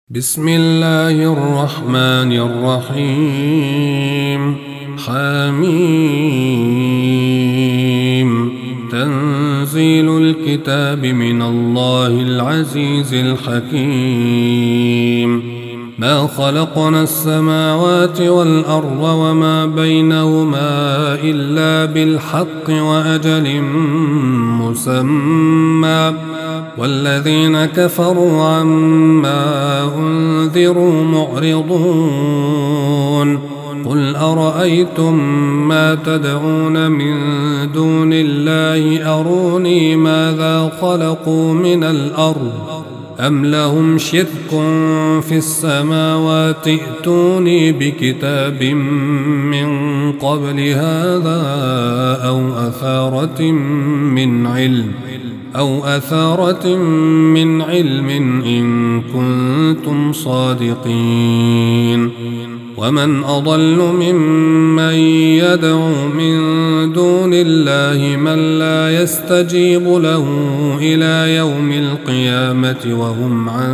بسم الله الرحمن الرحيم. حميم. تنزيل الكتاب من الله العزيز الحكيم. ما خلقنا السماوات والأرض وما بينهما إلا بالحق وأجل مسمى، والذين كفروا عما أنذروا معرضون. قل أرأيتم ما تدعون من دون الله أروني ماذا خلقوا من الأرض أم لهم شرك في السماوات ائتوني بكتاب من قبل هذا أو أثارة من علم إن كنتم صادقين. ومن أضل ممن يدعو من دون الله من لا يستجيب له إلى يوم القيامة وهم عن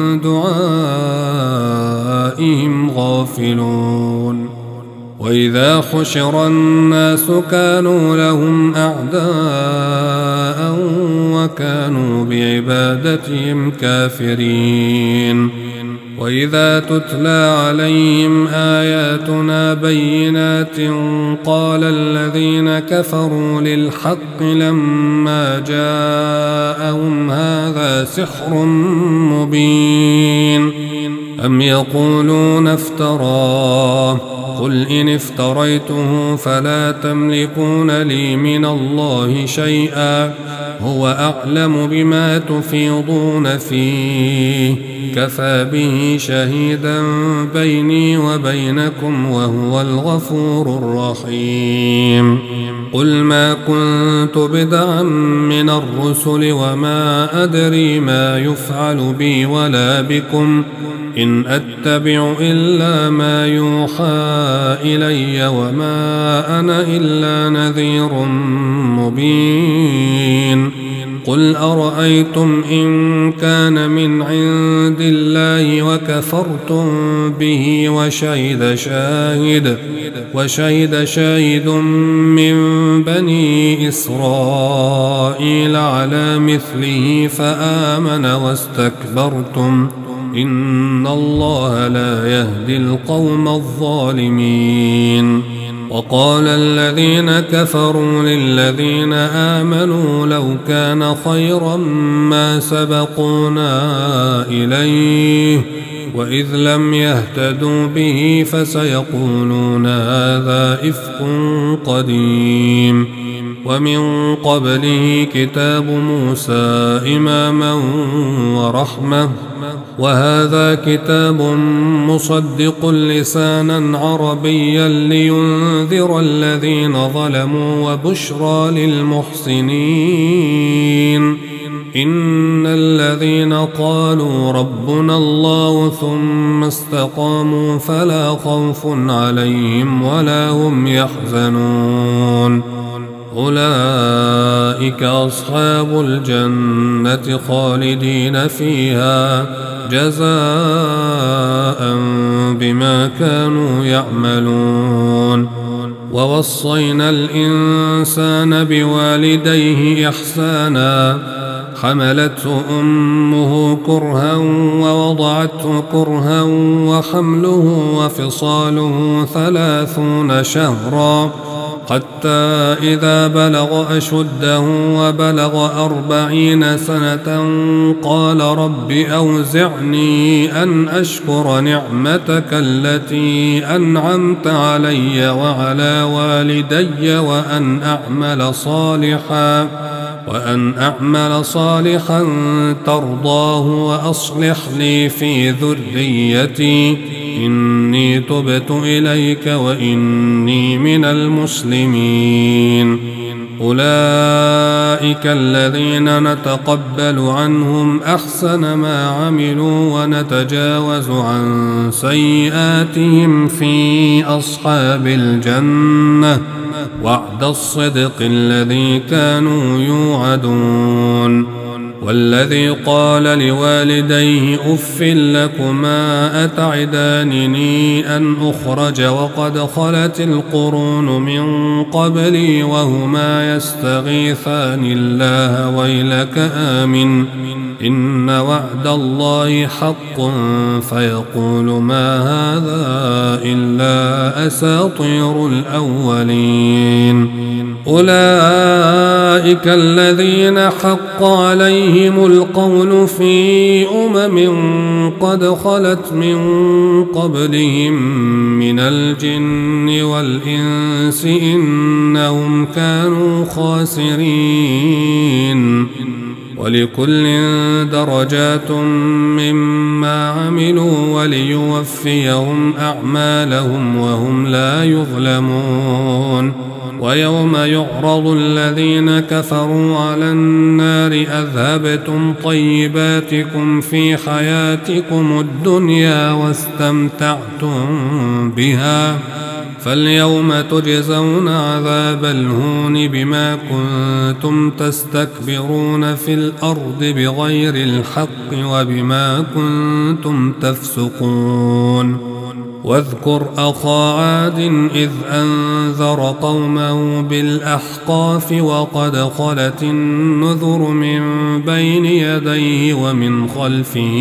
دعائهم غافلون. وإذا حشر الناس كانوا لهم أعداء وكانوا بعبادتهم كافرين. وإذا تتلى عليهم آياتنا بينات قال الذين كفروا للحق لما جاءهم هذا سحر مبين أم يقولون افتراه قل إن افتريته فلا تملكون لي من الله شيئا هو أعلم بما تفيضون فيه كفى به شهيدا بيني وبينكم وهو الغفور الرحيم. قل ما كنت بدعا من الرسل وما أدري ما يفعل بي ولا بكم إن أتبع إلا ما يوحى إلي وما أنا إلا نذير مبين. قل أرأيتم إن كان من عند الله وكفرتم به وشهد شاهد من بني إسرائيل على مثله فآمن واستكبرتم إن الله لا يهدي القوم الظالمين. وقال الذين كفروا للذين آمنوا لو كان خيرا ما سبقونا إليه وإذ لم يهتدوا به فسيقولون هذا إفك قديم. ومن قبله كتاب موسى إماما ورحمة وهذا كتاب مصدق لسانا عربيا لينذر الذين ظلموا وبشرى للمحسنين. إن الذين قالوا ربنا الله ثم استقاموا فلا خوف عليهم ولا هم يحزنون أولئك أصحاب الجنة خالدين فيها جزاء بما كانوا يعملون. ووصينا الإنسان بوالديه إحسانا حملته أمه كرها ووضعته كرها وحمله وفصاله 30 شهرا حتى إذا بلغ أشده وبلغ 40 سنة قال رب أوزعني أن أشكر نعمتك التي أنعمت علي وعلى والدي وأن أعمل صالحا ترضاه وأصلح لي في ذريتي إني تبت إليك وإني من المسلمين. أولئك الذين نتقبل عنهم أحسن ما عملوا ونتجاوز عن سيئاتهم في أصحاب الجنة وعد الصدق الذي كانوا يوعدون. والذي قال لوالديه أف لكما أتعدانني أن أخرج وقد خلت القرون من قبلي وهما يستغيثان الله ويلك آمن إن وعد الله حق فيقول ما هذا إلا أساطير الأولين أولئك الذين حق عليهم القول في قد خلت من قبلهم من الجن والإنس إنهم كانوا خاسرين ولكل درجات مما عملوا وليوفيهم أعمالهم وهم لا يظلمون ويوم يعرض الذين كفروا على النار أذهبتم طيباتكم في حياتكم الدنيا واستمتعتم بها فاليوم تجزون عذاب الهون بما كنتم تستكبرون في الأرض بغير الحق وبما كنتم تفسقون واذكر أخا عاد إذ أنذر قومه بالأحقاف وقد خلت النذر من بين يديه ومن خلفه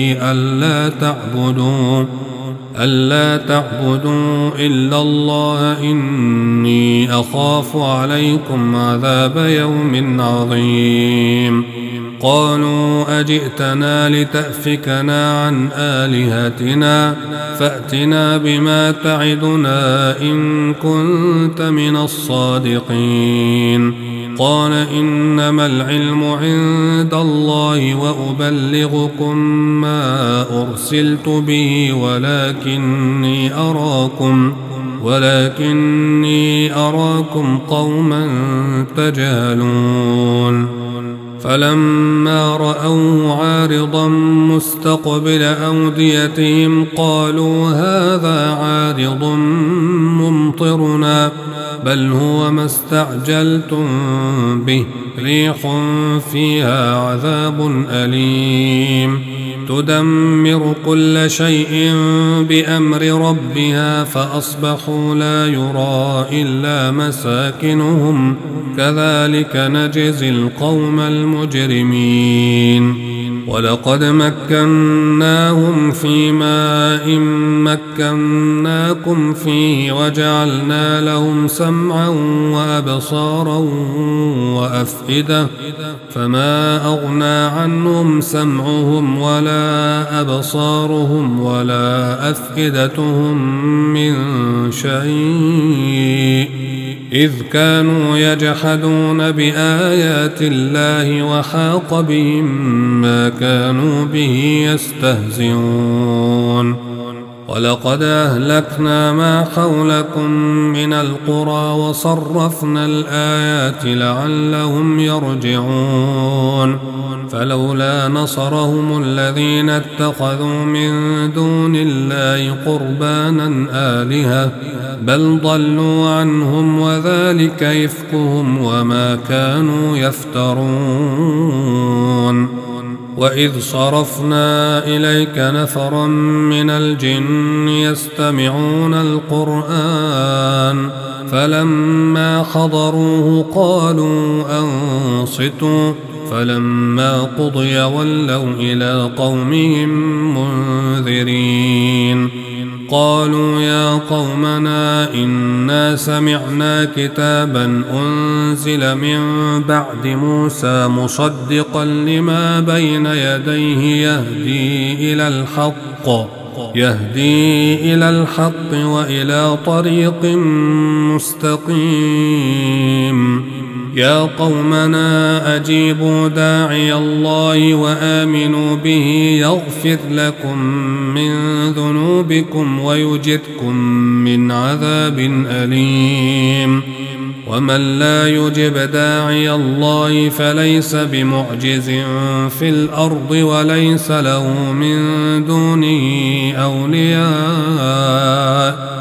ألا تعبدوا إلا الله إني أخاف عليكم عذاب يوم عظيم قالوا أجئتنا لتأفكنا عن آلهتنا فأتنا بما تعدنا إن كنت من الصادقين قال إنما العلم عند الله وأبلغكم ما أرسلت به ولكني أراكم قوما تجهلون فلما رأوه عارضا مستقبل أوديتهم قالوا هذا عارض ممطرنا بل هو ما استعجلتم به ريح فيها عذاب أليم تدمر كل شيء بأمر ربها فأصبحوا لا يرى إلا مساكنهم كذلك نجزي القوم المجرمين ولقد مكناهم في ماء مكناكم فيه وجعلنا لهم سمعا وأبصارا وأفئدة فما أغنى عنهم سمعهم ولا أبصارهم ولا أفئدتهم من شيء إذ كانوا يجحدون بآيات الله وحاق بهم ما كانوا به يستهزئون ولقد أهلكنا ما حولكم من القرى وصرفنا الآيات لعلهم يرجعون فلولا نصرهم الذين اتخذوا من دون الله قربانا آلهة بل ضلوا عنهم وذلك إفكهم وما كانوا يفترون وإذ صرفنا إليك نفرا من الجن يستمعون القرآن فلما حضروه قالوا أنصتوا فلما قضي ولوا إلى قومهم منذرين قالوا يا قومنا إنا سمعنا كتابا أنزل من بعد موسى مصدقا لما بين يديه يهدي إلى الحق وإلى طريق مستقيم يا قومنا أجيبوا داعي الله وآمنوا به يغفر لكم من ذنوبكم ويجركم من عذاب أليم ومن لا يجب داعي الله فليس بمعجز في الأرض وليس له من دونه أولياء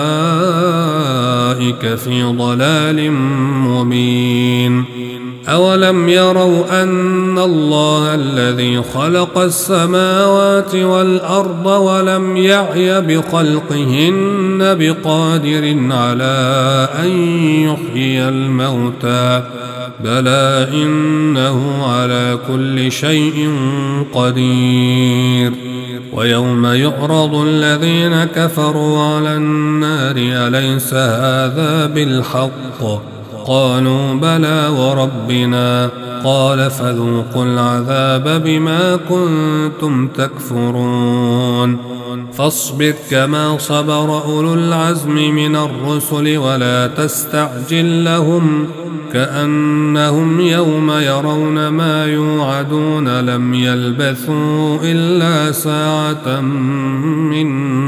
أولئك في ضلال مبين أولم أولم يروا أن الله الذي خلق السماوات والأرض ولم يعي بخلقهن بقادر على أن يحيي الموتى بلى إنه على كل شيء قدير. ويوم يعرض الذين كفروا على النار أليس هذا بالحق؟ قالوا بلى وربنا. قال فذوقوا العذاب بما كنتم تكفرون. فاصبر كما صبر أولو العزم من الرسل ولا تستعجل لهم كأنهم يوم يرون ما يوعدون لم يلبثوا إلا ساعة من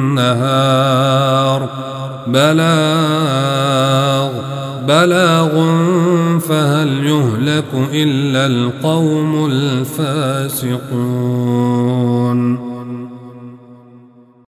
نهار بلاغ فهل يهلك إلا القوم الفاسقون.